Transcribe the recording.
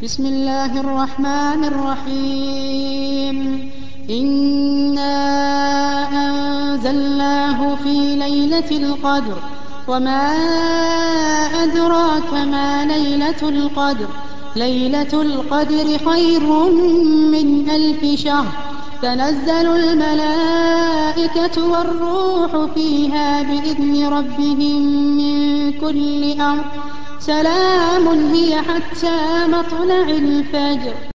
بسم الله الرحمن الرحيم إنا أنزلناه في ليلة القدر وما أدراك ما ليلة القدر ليلة القدر خير من 1000 شهر تنزل الملائكة والروح فيها بإذن ربهم من كل أمر سلام هي حتى مطلع الفجر.